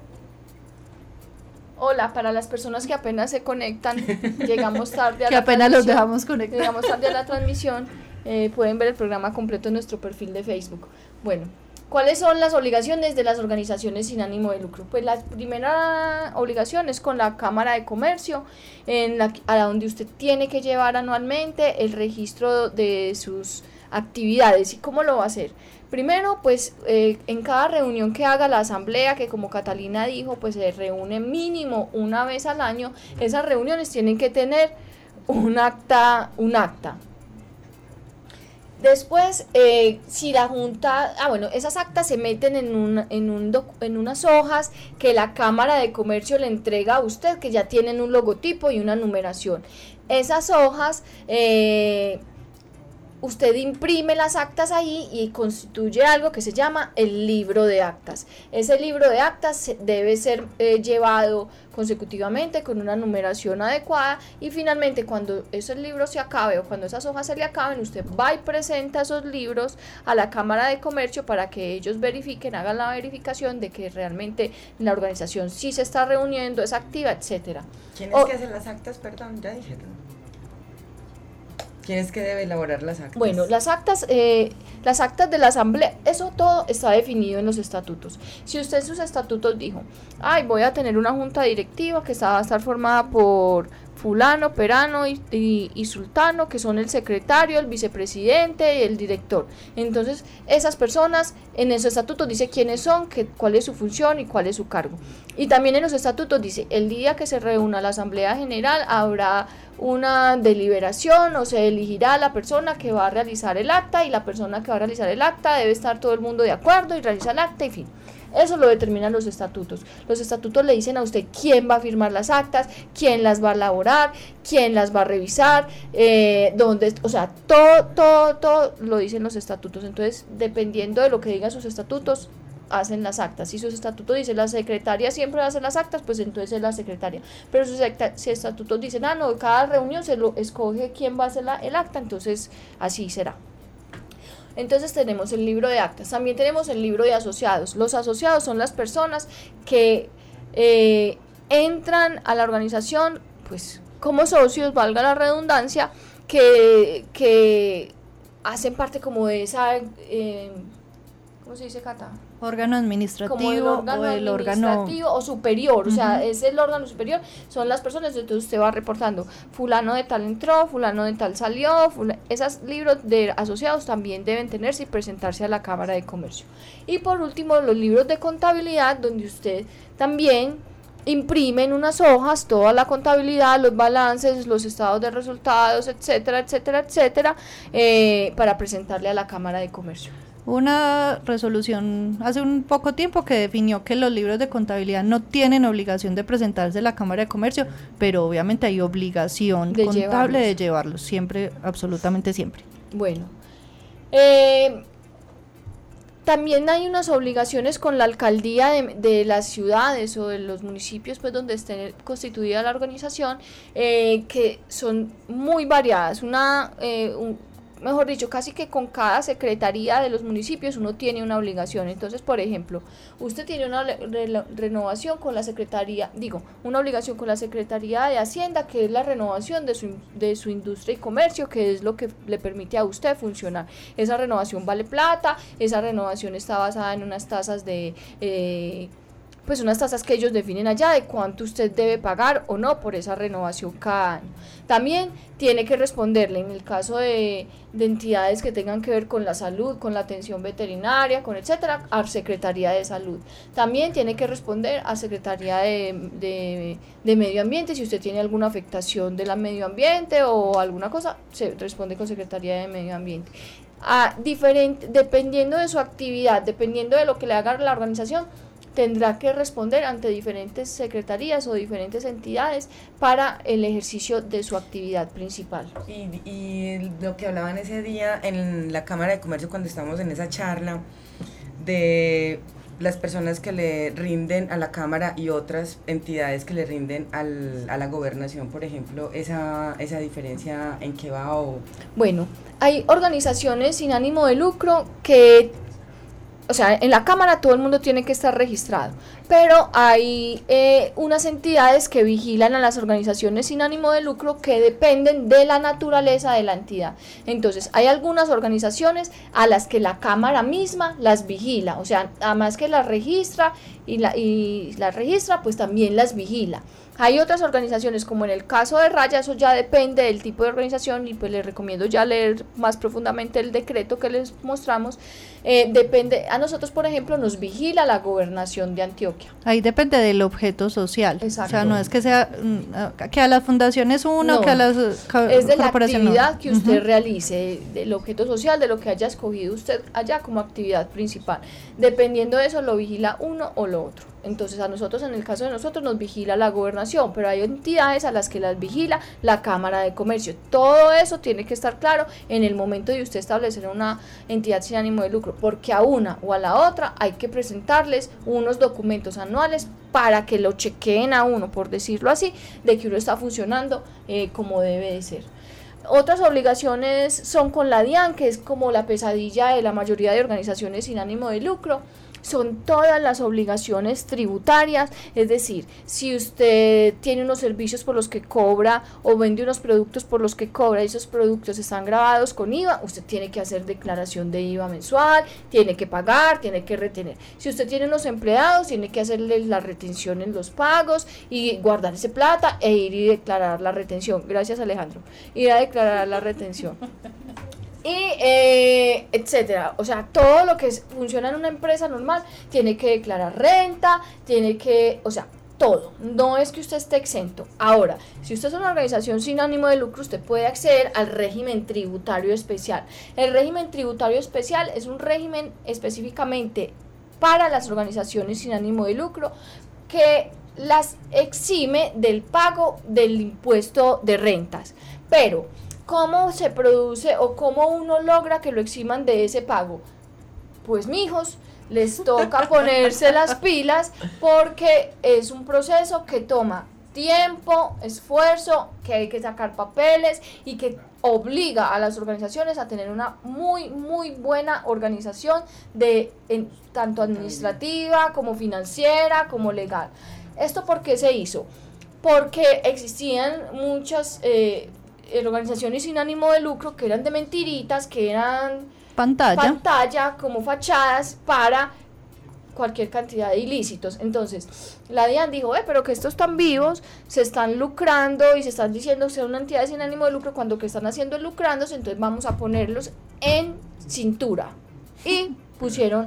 Hola, para las personas que apenas se conectan, llegamos tarde a que la apenas los dejamos conectar. Llegamos tarde a la transmisión, pueden ver el programa completo en nuestro perfil de Facebook. Bueno, ¿cuáles son las obligaciones de las organizaciones sin ánimo de lucro? Pues la primera obligación es con la Cámara de Comercio, a donde usted tiene que llevar anualmente el registro de sus actividades. ¿Y cómo lo va a hacer? Primero, pues en cada reunión que haga la asamblea, que como Catalina dijo, pues se reúne mínimo una vez al año, esas reuniones tienen que tener un acta. Después, si la junta, esas actas se meten en unas hojas que la Cámara de Comercio le entrega a usted, que ya tienen un logotipo y una numeración. Esas hojas, usted imprime las actas ahí y constituye algo que se llama el libro de actas. Ese libro de actas debe ser llevado consecutivamente con una numeración adecuada y finalmente cuando ese libro se acabe o cuando esas hojas se le acaben, usted va y presenta esos libros a la Cámara de Comercio para que ellos verifiquen, hagan la verificación de que realmente la organización sí se está reuniendo, es activa, etcétera. ¿Quién es que hace las actas? Perdón, ya dijeron. ¿Quién es que debe elaborar las actas? Bueno, las actas de la asamblea, eso todo está definido en los estatutos. Si usted en sus estatutos dijo, voy a tener una junta directiva que va a estar formada por fulano, perano y sultano, que son el secretario, el vicepresidente y el director. Entonces, esas personas en esos estatutos dice quiénes son, cuál es su función y cuál es su cargo. Y también en los estatutos dice, el día que se reúna la asamblea general habrá una deliberación o se elegirá la persona que va a realizar el acta y la persona que va a realizar el acta debe estar todo el mundo de acuerdo y realiza el acta, en fin. Eso lo determinan los estatutos. Los estatutos le dicen a usted quién va a firmar las actas, quién las va a elaborar, quién las va a revisar, dónde, o sea, todo lo dicen los estatutos. Entonces, dependiendo de lo que digan sus estatutos, hacen las actas. Si sus estatutos dicen la secretaria siempre va a hacer las actas, pues entonces es la secretaria. Pero si estatutos dicen, cada reunión se lo escoge quién va a hacer el acta, entonces así será. Entonces tenemos el libro de actas, también tenemos el libro de asociados. Los asociados son las personas que entran a la organización pues como socios, valga la redundancia, que hacen parte como de esa, ¿cómo se dice, Cata? Órgano administrativo, como el órgano administrativo o superior, o sea, es el órgano superior, son las personas, entonces usted va reportando, fulano de tal entró, fulano de tal salió, esos libros de asociados también deben tenerse y presentarse a la Cámara de Comercio. Y por último, los libros de contabilidad, donde usted también imprimen unas hojas, toda la contabilidad, los balances, los estados de resultados, etcétera, etcétera, etcétera, para presentarle a la Cámara de Comercio. Una resolución hace un poco tiempo que definió que los libros de contabilidad no tienen obligación de presentarse a la Cámara de Comercio, pero obviamente hay obligación contable de llevarlos, siempre, absolutamente siempre. Bueno, también hay unas obligaciones con la alcaldía de las ciudades o de los municipios, pues donde esté constituida la organización, que son muy variadas. Mejor dicho, casi que con cada secretaría de los municipios uno tiene una obligación. Entonces, por ejemplo, usted tiene una renovación con la una obligación con la Secretaría de Hacienda, que es la renovación de su industria y comercio, que es lo que le permite a usted funcionar. Esa renovación vale plata, esa renovación está basada en unas tasas unas tasas que ellos definen allá de cuánto usted debe pagar o no por esa renovación cada año. También tiene que responderle en el caso de entidades que tengan que ver con la salud, con la atención veterinaria, con etcétera, a Secretaría de Salud. También tiene que responder a Secretaría de Medio Ambiente. Si usted tiene alguna afectación del medio ambiente o alguna cosa, se responde con Secretaría de Medio Ambiente. Dependiendo de su actividad, dependiendo de lo que le haga la organización, tendrá que responder ante diferentes secretarías o diferentes entidades para el ejercicio de su actividad principal. Y lo que hablaban ese día en la Cámara de Comercio cuando estábamos en esa charla de las personas que le rinden a la Cámara y otras entidades que le rinden a la gobernación, por ejemplo, esa diferencia ¿en qué va? Bueno, hay organizaciones sin ánimo de lucro que... O sea, en la Cámara todo el mundo tiene que estar registrado, pero hay unas entidades que vigilan a las organizaciones sin ánimo de lucro que dependen de la naturaleza de la entidad. Entonces, hay algunas organizaciones a las que la Cámara misma las vigila, o sea, además que las registra y las registra, pues también las vigila. Hay otras organizaciones, como en el caso de Raya, eso ya depende del tipo de organización y pues les recomiendo ya leer más profundamente el decreto que les mostramos. Depende, a nosotros por ejemplo nos vigila la Gobernación de Antioquia. Ahí depende del objeto social. Exacto. O sea, no es que sea que a las fundaciones que a las es de la actividad que usted realice, del objeto social, de lo que haya escogido usted allá como actividad principal. Dependiendo de eso lo vigila uno o lo otro. Entonces a nosotros, en el caso de nosotros, nos vigila la gobernación, pero hay entidades a las que las vigila la Cámara de Comercio. Todo eso tiene que estar claro en el momento de usted establecer una entidad sin ánimo de lucro, porque a una o a la otra hay que presentarles unos documentos anuales para que lo chequeen a uno, por decirlo así, de que uno está funcionando como debe de ser. Otras obligaciones son con la DIAN, que es como la pesadilla de la mayoría de organizaciones sin ánimo de lucro. Son todas las obligaciones tributarias, es decir, si usted tiene unos servicios por los que cobra o vende unos productos por los que cobra y esos productos están grabados con IVA, usted tiene que hacer declaración de IVA mensual, tiene que pagar, tiene que retener. Si usted tiene unos empleados, tiene que hacerle la retención en los pagos y guardar esa plata e ir y declarar la retención. Gracias, Alejandro. Ir a declarar la retención. Y etcétera, o sea, todo lo que funciona en una empresa normal tiene que declarar renta, todo, no es que usted esté exento. Ahora, si usted es una organización sin ánimo de lucro, usted puede acceder al régimen tributario especial. El régimen tributario especial es un régimen específicamente para las organizaciones sin ánimo de lucro que las exime del pago del impuesto de rentas, pero ¿cómo se produce o cómo uno logra que lo eximan de ese pago? Pues mijos, les toca ponerse las pilas porque es un proceso que toma tiempo, esfuerzo, que hay que sacar papeles y que obliga a las organizaciones a tener una muy buena organización tanto administrativa como financiera como legal. ¿Esto por qué se hizo? Porque existían muchas organizaciones sin ánimo de lucro que eran de mentiritas, que eran pantalla como fachadas para cualquier cantidad de ilícitos. Entonces la DIAN dijo, pero que estos están vivos, se están lucrando y se están diciendo ser una entidad sin ánimo de lucro cuando que están haciendo es lucrándose, entonces vamos a ponerlos en cintura. Y pusieron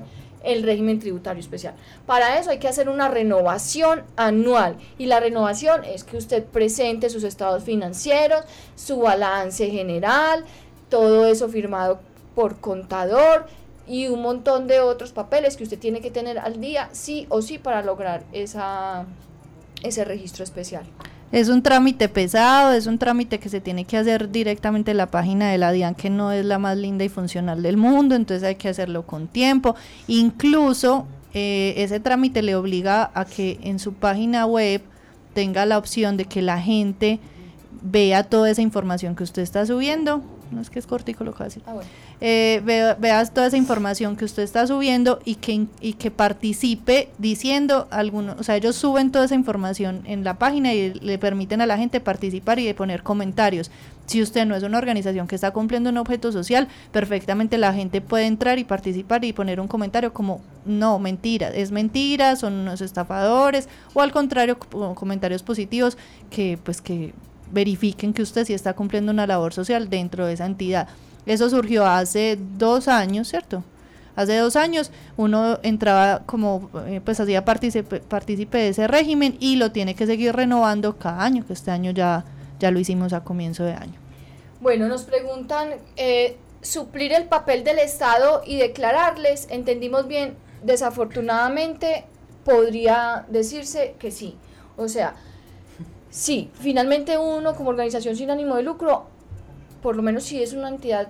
el régimen tributario especial. Para eso hay que hacer una renovación anual, y la renovación es que usted presente sus estados financieros, su balance general, todo eso firmado por contador y un montón de otros papeles que usted tiene que tener al día sí o sí para lograr ese registro especial. Es un trámite pesado, es un trámite que se tiene que hacer directamente en la página de la DIAN, que no es la más linda y funcional del mundo, entonces hay que hacerlo con tiempo. Incluso ese trámite le obliga a que en su página web tenga la opción de que la gente vea toda esa información que usted está subiendo. No es que es cortico lo que va a decir. Bueno. Veas toda esa información que usted está subiendo y que participe diciendo algunos, o sea, ellos suben toda esa información en la página y le permiten a la gente participar y de poner comentarios. Si usted no es una organización que está cumpliendo un objeto social, perfectamente la gente puede entrar y participar y poner un comentario como, no, mentira, es mentira, son unos estafadores, o al contrario, comentarios positivos que verifiquen que usted sí está cumpliendo una labor social dentro de esa entidad. Eso surgió hace 2 años, ¿cierto? Hace 2 años uno entraba como, hacía partícipe de ese régimen y lo tiene que seguir renovando cada año, que este año ya lo hicimos a comienzo de año. Bueno, nos preguntan, suplir el papel del Estado y declararles, entendimos bien, desafortunadamente podría decirse que sí, o sea, sí, finalmente uno como organización sin ánimo de lucro, por lo menos si es una entidad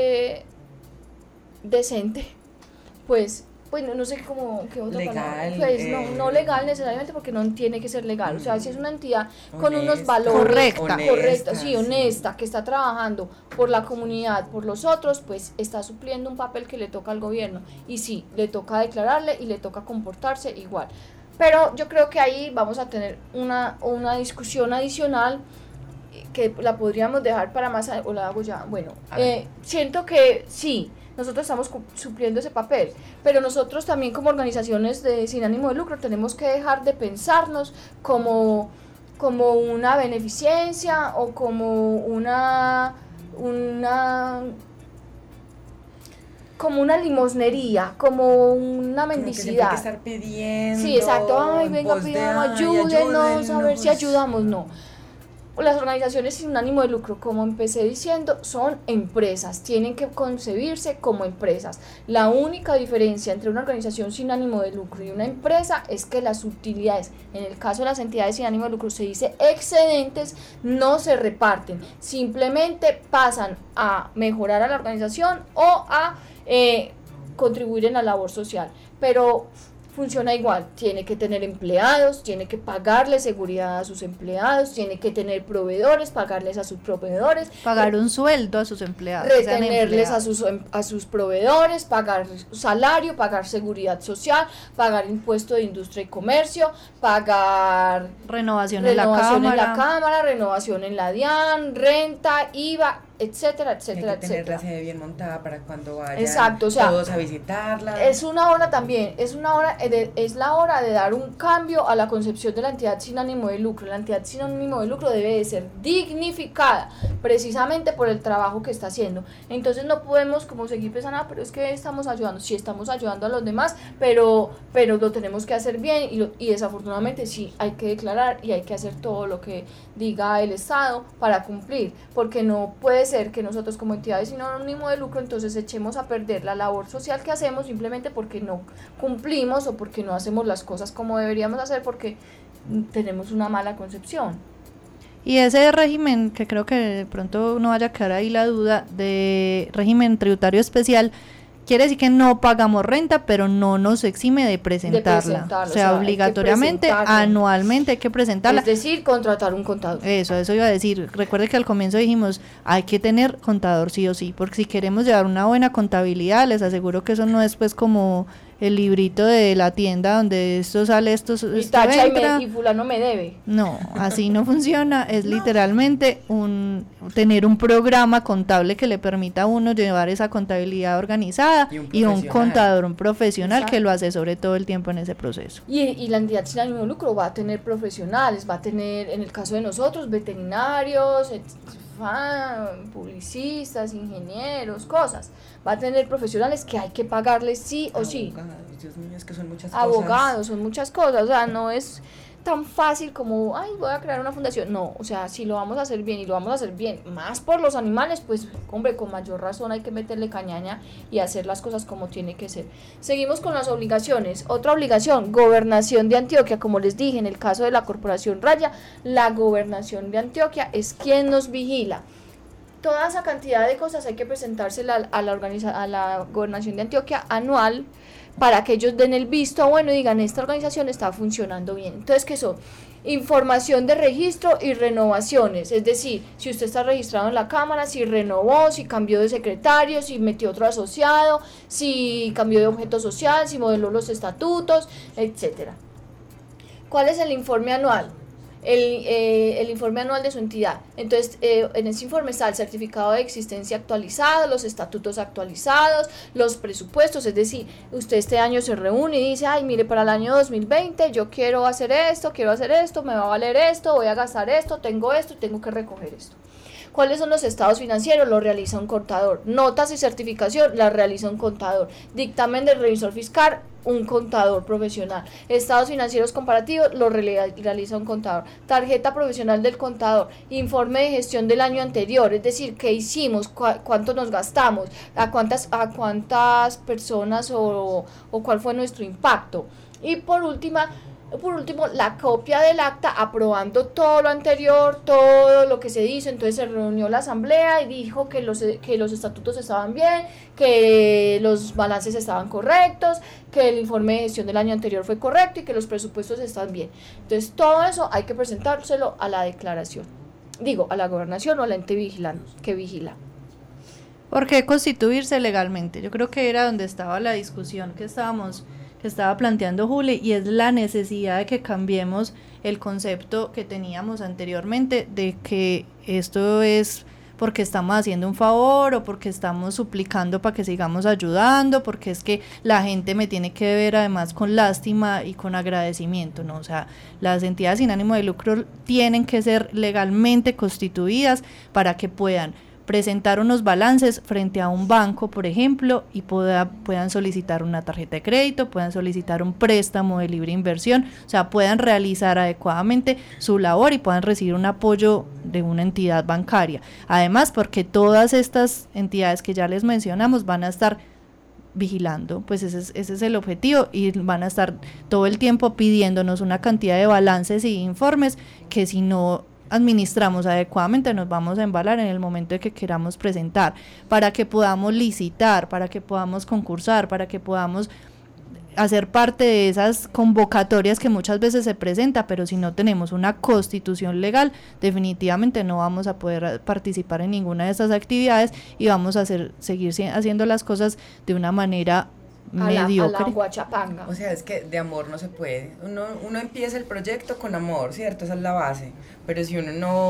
decente, pues no sé cómo, qué otra legal, palabra, pues no legal necesariamente, porque no tiene que ser legal, o sea, si es una entidad con unos valores, correcta, sí, honesta, que está trabajando por la comunidad, por los otros, pues está supliendo un papel que le toca al gobierno, y sí, le toca declararle y le toca comportarse igual. Pero yo creo que ahí vamos a tener una discusión adicional que la podríamos dejar para más o la hago ya. Bueno, siento que sí, nosotros estamos supliendo ese papel, pero nosotros también como organizaciones sin ánimo de lucro tenemos que dejar de pensarnos como una beneficencia o como una limosnería, como una mendicidad. Como que estar pidiendo. Sí, exacto. Ay, venga, pidamos, ayúdenos, a ver si ayudamos. No. Las organizaciones sin ánimo de lucro, como empecé diciendo, son empresas, tienen que concebirse como empresas. La única diferencia entre una organización sin ánimo de lucro y una empresa es que las utilidades, en el caso de las entidades sin ánimo de lucro se dice excedentes, no se reparten, simplemente pasan a mejorar a la organización o a contribuir en la labor social, pero funciona igual, tiene que tener empleados, tiene que pagarle seguridad a sus empleados, tiene que tener proveedores, pagarles a sus proveedores, pagar un sueldo a sus empleados, retenerles a sus proveedores, pagar salario, pagar seguridad social, pagar impuesto de industria y comercio, pagar renovación en la cámara, renovación en la DIAN, renta, IVA, etcétera, etcétera, hay que tener etcétera. la sede bien montada para cuando vayan exacto, o sea, todos a visitarla. Es la hora de dar un cambio a la concepción de la entidad sin ánimo de lucro. La entidad sin ánimo de lucro debe de ser dignificada precisamente por el trabajo que está haciendo. Entonces no podemos como seguir pensando, pero es que estamos ayudando. Sí, estamos ayudando a los demás, pero lo tenemos que hacer bien y desafortunadamente sí, hay que declarar y hay que hacer todo lo que diga el Estado para cumplir, porque no puede ser que nosotros como entidades sin ánimo de lucro entonces echemos a perder la labor social que hacemos simplemente porque no cumplimos o porque no hacemos las cosas como deberíamos hacer, porque tenemos una mala concepción. Y ese régimen, que creo que de pronto no vaya a quedar ahí la duda, de régimen tributario especial, quiere decir que no pagamos renta, pero no nos exime de presentarla. O sea, obligatoriamente, anualmente hay que presentarla. Es decir, contratar un contador. Eso iba a decir. Recuerde que al comienzo dijimos, hay que tener contador sí o sí, porque si queremos llevar una buena contabilidad, les aseguro que eso no es pues como el librito de la tienda donde esto sale, esto tacha entra. Y fulano me debe. No, así no funciona. Es literalmente tener un programa contable que le permita a uno llevar esa contabilidad organizada y un contador, un profesional. Exacto. Que lo asesore todo el tiempo en ese proceso. Y la entidad sin ánimo de lucro va a tener profesionales, va a tener, en el caso de nosotros, veterinarios, publicistas, ingenieros, cosas. Va a tener profesionales que hay que pagarles sí o sí. Abogados, Dios mío, es que son muchas Abogados, son muchas cosas, o sea, no es tan fácil como, ay, voy a crear una fundación. No, o sea, si lo vamos a hacer bien y lo vamos a hacer bien, más por los animales, pues, hombre, con mayor razón hay que meterle cañaña y hacer las cosas como tiene que ser. Seguimos con las obligaciones. Otra obligación, Gobernación de Antioquia. Como les dije, en el caso de la Corporación Raya, la Gobernación de Antioquia es quien nos vigila. Toda esa cantidad de cosas hay que presentársela a la Gobernación de Antioquia anual, para que ellos den el visto bueno y digan, esta organización está funcionando bien. Entonces, ¿qué son? Información de registro y renovaciones, es decir, si usted está registrado en la Cámara, si renovó, si cambió de secretario, si metió otro asociado, si cambió de objeto social, si modeló los estatutos, etcétera. ¿Cuál es el informe anual? El informe anual de su entidad. Entonces, en ese informe está el certificado de existencia actualizado, los estatutos actualizados, los presupuestos, es decir, usted este año se reúne y dice, ay, mire, para el año 2020 yo quiero hacer esto, me va a valer esto, voy a gastar esto, tengo que recoger esto. ¿Cuáles son los estados financieros? Lo realiza un contador. Notas y certificación la realiza un contador. Dictamen del revisor fiscal, un contador profesional. Estados financieros comparativos lo realiza un contador. Tarjeta profesional del contador. Informe de gestión del año anterior, es decir, qué hicimos, cuánto nos gastamos, a cuántas personas o cuál fue nuestro impacto. Y por último, la copia del acta aprobando todo lo anterior, todo lo que se hizo. Entonces se reunió la asamblea y dijo que los estatutos estaban bien, que los balances estaban correctos, que el informe de gestión del año anterior fue correcto y que los presupuestos están bien. Entonces todo eso hay que presentárselo a la declaración, a la gobernación o al ente vigilante que vigila. ¿Por qué constituirse legalmente? Yo creo que era donde estaba la discusión que estaba planteando Juli, y es la necesidad de que cambiemos el concepto que teníamos anteriormente de que esto es porque estamos haciendo un favor o porque estamos suplicando para que sigamos ayudando, porque es que la gente me tiene que ver además con lástima y con agradecimiento, ¿no? O sea, las entidades sin ánimo de lucro tienen que ser legalmente constituidas para que puedan presentar unos balances frente a un banco, por ejemplo, y puedan solicitar una tarjeta de crédito, puedan solicitar un préstamo de libre inversión, o sea, puedan realizar adecuadamente su labor y puedan recibir un apoyo de una entidad bancaria. Además, porque todas estas entidades que ya les mencionamos van a estar vigilando, pues ese es el objetivo, y van a estar todo el tiempo pidiéndonos una cantidad de balances y informes que si no administramos adecuadamente nos vamos a embalar en el momento de que queramos presentar, para que podamos licitar, para que podamos concursar, para que podamos hacer parte de esas convocatorias que muchas veces se presenta, pero si no tenemos una constitución legal, definitivamente no vamos a poder participar en ninguna de esas actividades y vamos a seguir haciendo las cosas de una manera mediocre. A la guachapanga. O sea, es que de amor no se puede. Uno empieza el proyecto con amor, ¿cierto? Esa es la base. Pero si uno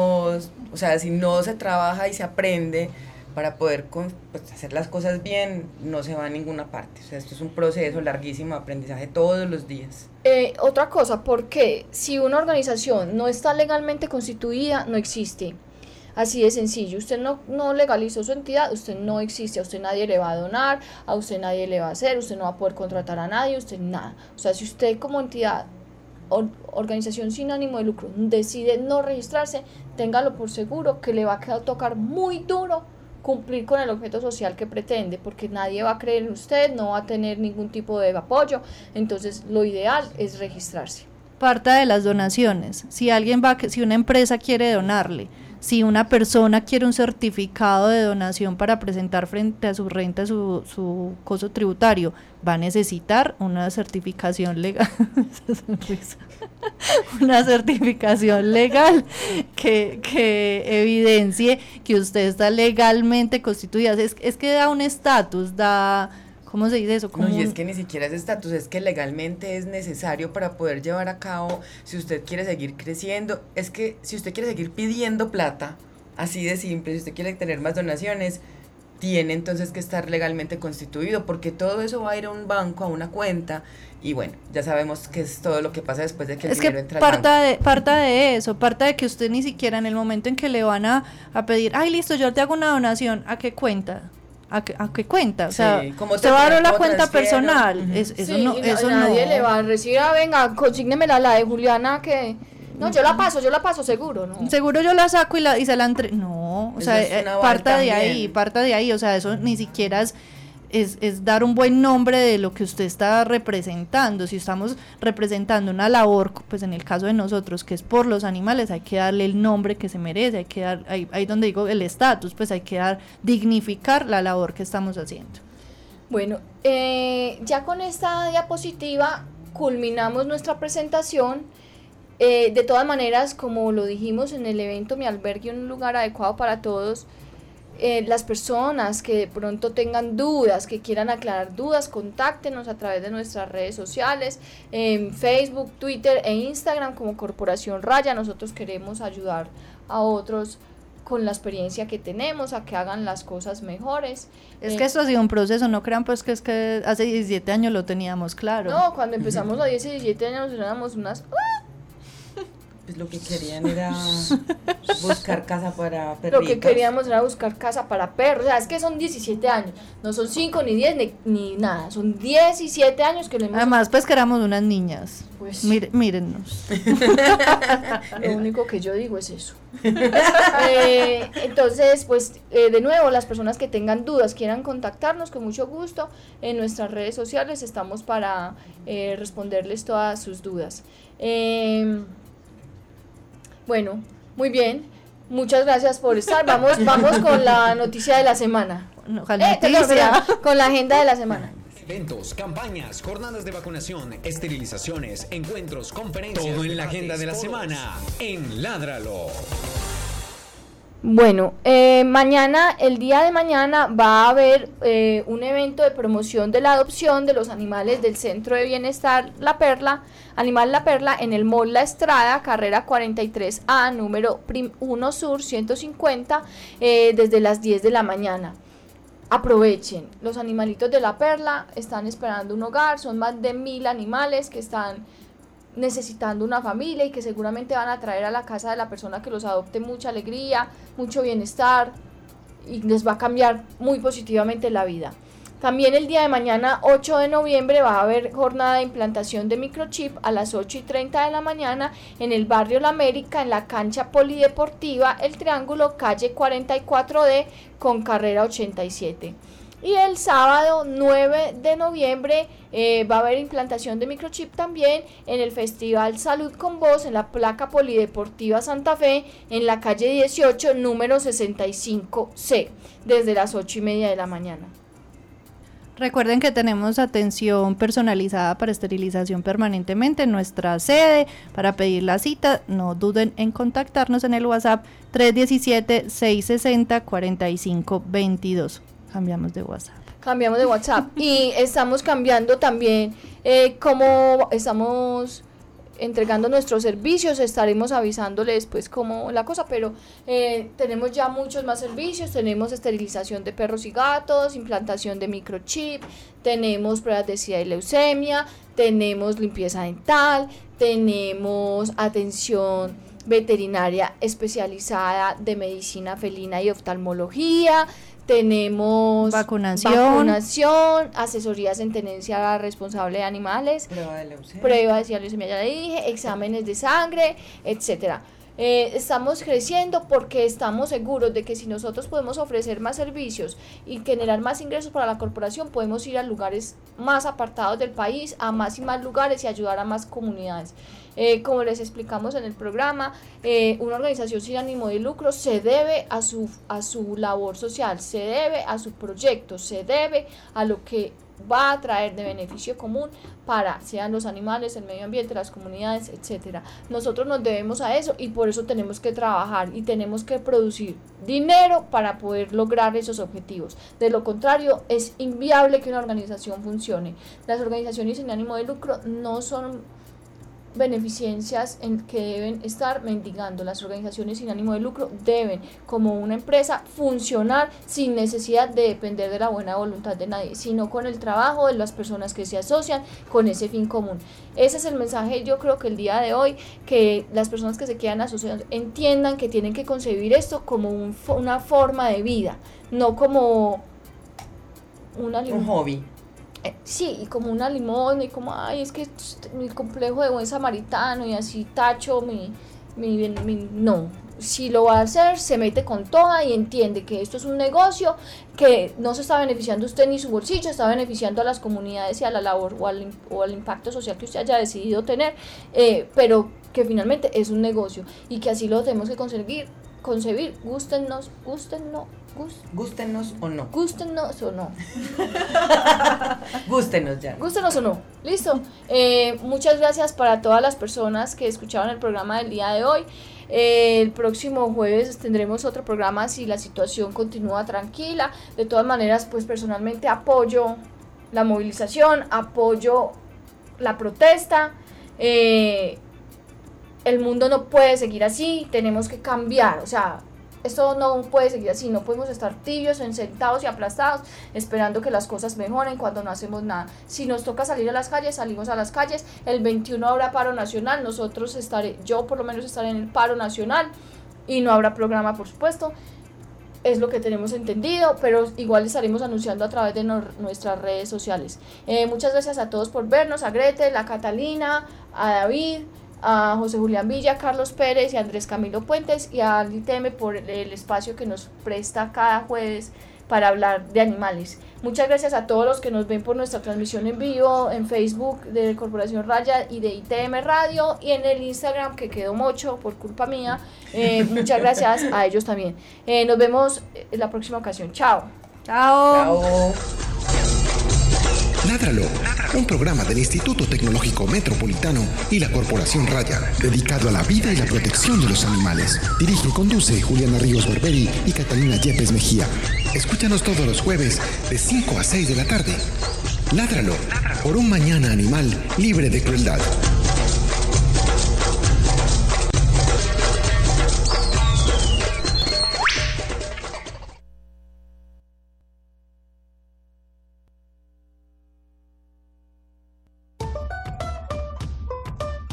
si no se trabaja y se aprende para poder hacer las cosas bien, no se va a ninguna parte. O sea, esto es un proceso larguísimo de aprendizaje todos los días. Otra cosa, porque si una organización no está legalmente constituida, no existe. Así de sencillo, usted no legalizó su entidad, usted no existe, a usted nadie le va a donar, a usted nadie le va a hacer, usted no va a poder contratar a nadie, usted nada. O sea, si usted como entidad, organización sin ánimo de lucro, decide no registrarse, téngalo por seguro que le va a tocar muy duro cumplir con el objeto social que pretende, porque nadie va a creer en usted, no va a tener ningún tipo de apoyo. Entonces lo ideal es registrarse. Parta de las donaciones. Si una empresa quiere donarle, si una persona quiere un certificado de donación para presentar frente a su renta, su costo tributario, va a necesitar una certificación legal. Una certificación legal que evidencie que usted está legalmente constituida. Es que da un estatus, ¿cómo se dice eso? No, y es que ni siquiera es estatus, es que legalmente es necesario para poder llevar a cabo, si usted quiere seguir creciendo, es que si usted quiere seguir pidiendo plata, así de simple, si usted quiere tener más donaciones, tiene entonces que estar legalmente constituido, porque todo eso va a ir a un banco, a una cuenta, y bueno, ya sabemos que es todo lo que pasa después de que el dinero entra al banco. Parta de eso, parta de que usted ni siquiera en el momento en que le van a pedir, ay, listo, yo te hago una donación, ¿a qué cuenta? ¿A qué cuenta? O sea, ¿cómo usted va a dar la cuenta personal. Uh-huh. Eso nadie no le va a decir, venga, consígnemela la de Juliana que... No, yo la paso, seguro, ¿no? Seguro yo la saco y se la entrego. No, o eso sea, parta de ahí, o sea, eso ni siquiera es dar un buen nombre de lo que usted está representando. Si estamos representando una labor, pues en el caso de nosotros, que es por los animales, hay que darle el nombre que se merece, hay que dar, ahí donde digo el estatus, pues hay que dignificar la labor que estamos haciendo. Bueno, ya con esta diapositiva culminamos nuestra presentación. De todas maneras, como lo dijimos en el evento Mi Albergue, un lugar adecuado para todos, las personas que de pronto tengan dudas, que quieran aclarar dudas, contáctenos a través de nuestras redes sociales, en Facebook, Twitter e Instagram como Corporación Raya. Nosotros queremos ayudar a otros con la experiencia que tenemos a que hagan las cosas mejores. Es que esto ha sido un proceso, no crean pues que es que hace 17 años lo teníamos claro. No, cuando empezamos a 10 y 17 años éramos unas... Pues lo que querían era buscar casa para perritos. Lo que queríamos era buscar casa para perros. O sea, es que son 17 años. No son 5 ni 10 ni nada. Son 17 años que lo hemos... Además, pues que éramos unas niñas. Pues mírennos. Lo único que yo digo es eso. Entonces, pues, de nuevo, las personas que tengan dudas, quieran contactarnos, con mucho gusto. En nuestras redes sociales estamos para responderles todas sus dudas. Bueno, muy bien. Muchas gracias por estar. Vamos con la noticia de la semana. Con la agenda de la semana. Eventos, campañas, jornadas de vacunación, esterilizaciones, encuentros, conferencias. Todo en la agenda de la semana en Ládralo. Bueno, el día de mañana va a haber un evento de promoción de la adopción de los animales del Centro de Bienestar Animal La Perla en el Mall La Estrada, carrera 43A, número 1 Sur 150, desde las 10 de la mañana. Aprovechen, los animalitos de La Perla están esperando un hogar, son más de 1000 animales que están necesitando una familia y que seguramente van a traer a la casa de la persona que los adopte mucha alegría, mucho bienestar y les va a cambiar muy positivamente la vida. También el día de mañana, 8 de noviembre, va a haber jornada de implantación de microchip a las 8:30 de la mañana en el barrio La América, en la cancha polideportiva El Triángulo, calle 44D con carrera 87. Y el sábado 9 de noviembre va a haber implantación de microchip también en el Festival Salud con Voz en la placa polideportiva Santa Fe en la calle 18, número 65C, desde las 8:30 de la mañana. Recuerden que tenemos atención personalizada para esterilización permanentemente en nuestra sede. Para pedir la cita, no duden en contactarnos en el WhatsApp 317-660-4522. Cambiamos de WhatsApp. Y estamos cambiando también cómo estamos entregando nuestros servicios. Estaremos avisándoles pues cómo la cosa, pero tenemos ya muchos más servicios. Tenemos esterilización de perros y gatos, implantación de microchip, tenemos pruebas de SIDA y leucemia, tenemos limpieza dental, tenemos atención veterinaria especializada de medicina felina y oftalmología, tenemos vacunación, asesorías en tenencia responsable de animales, prueba de leucemia, ya le dije, exámenes de sangre, etcétera. Estamos creciendo porque estamos seguros de que si nosotros podemos ofrecer más servicios y generar más ingresos para la corporación, podemos ir a lugares más apartados del país, a más y más lugares y ayudar a más comunidades. Como les explicamos en el programa, una organización sin ánimo de lucro se debe a su labor social, se debe a su proyecto, se debe a lo que va a traer de beneficio común para sean los animales, el medio ambiente, las comunidades, etcétera. Nosotros nos debemos a eso y por eso tenemos que trabajar y tenemos que producir dinero para poder lograr esos objetivos. De lo contrario, es inviable que una organización funcione. Las organizaciones sin ánimo de lucro no son beneficencias en que deben estar mendigando. Las organizaciones sin ánimo de lucro deben, como una empresa, funcionar sin necesidad de depender de la buena voluntad de nadie, sino con el trabajo de las personas que se asocian con ese fin común. Ese es el mensaje, yo creo que el día de hoy, que las personas que se quedan asociadas entiendan que tienen que concebir esto como una forma de vida, no como un hobby. Sí, y como una limón, y como, ay, es que mi complejo de buen samaritano, y así tacho no. Si lo va a hacer, se mete con toda y entiende que esto es un negocio, que no se está beneficiando usted ni su bolsillo, está beneficiando a las comunidades y a la labor o al impacto social que usted haya decidido tener, pero que finalmente es un negocio y que así lo tenemos que concebir, gústenos o no. Gústenos o no. Gústenos ya. Gústenos o no. Listo. Muchas gracias para todas las personas que escucharon el programa del día de hoy. El próximo jueves tendremos otro programa si la situación continúa tranquila. De todas maneras, pues personalmente apoyo la movilización, apoyo la protesta. El mundo no puede seguir así, tenemos que cambiar, o sea, esto no puede seguir así, no podemos estar tibios, sentados y aplastados esperando que las cosas mejoren cuando no hacemos nada. Si nos toca salir a las calles, salimos a las calles. El 21 habrá paro nacional, yo por lo menos estaré en el paro nacional y no habrá programa, por supuesto. Es lo que tenemos entendido, pero igual estaremos anunciando a través de nuestras redes sociales. Muchas gracias a todos por vernos, a Gretel, a Catalina, a David, a José Julián Villa, Carlos Pérez y Andrés Camilo Puentes, y a ITM por el espacio que nos presta cada jueves para hablar de animales. Muchas gracias a todos los que nos ven por nuestra transmisión en vivo en Facebook de Corporación Raya y de ITM Radio, y en el Instagram, que quedó mocho por culpa mía. Muchas gracias a ellos también. Nos vemos en la próxima ocasión. Chao. Chao. Ládralo, un programa del Instituto Tecnológico Metropolitano y la Corporación Raya, dedicado a la vida y la protección de los animales. Dirige y conduce Juliana Ríos Barberi y Catalina Yepes Mejía. Escúchanos todos los jueves de 5 a 6 de la tarde. Ládralo, por un mañana animal libre de crueldad.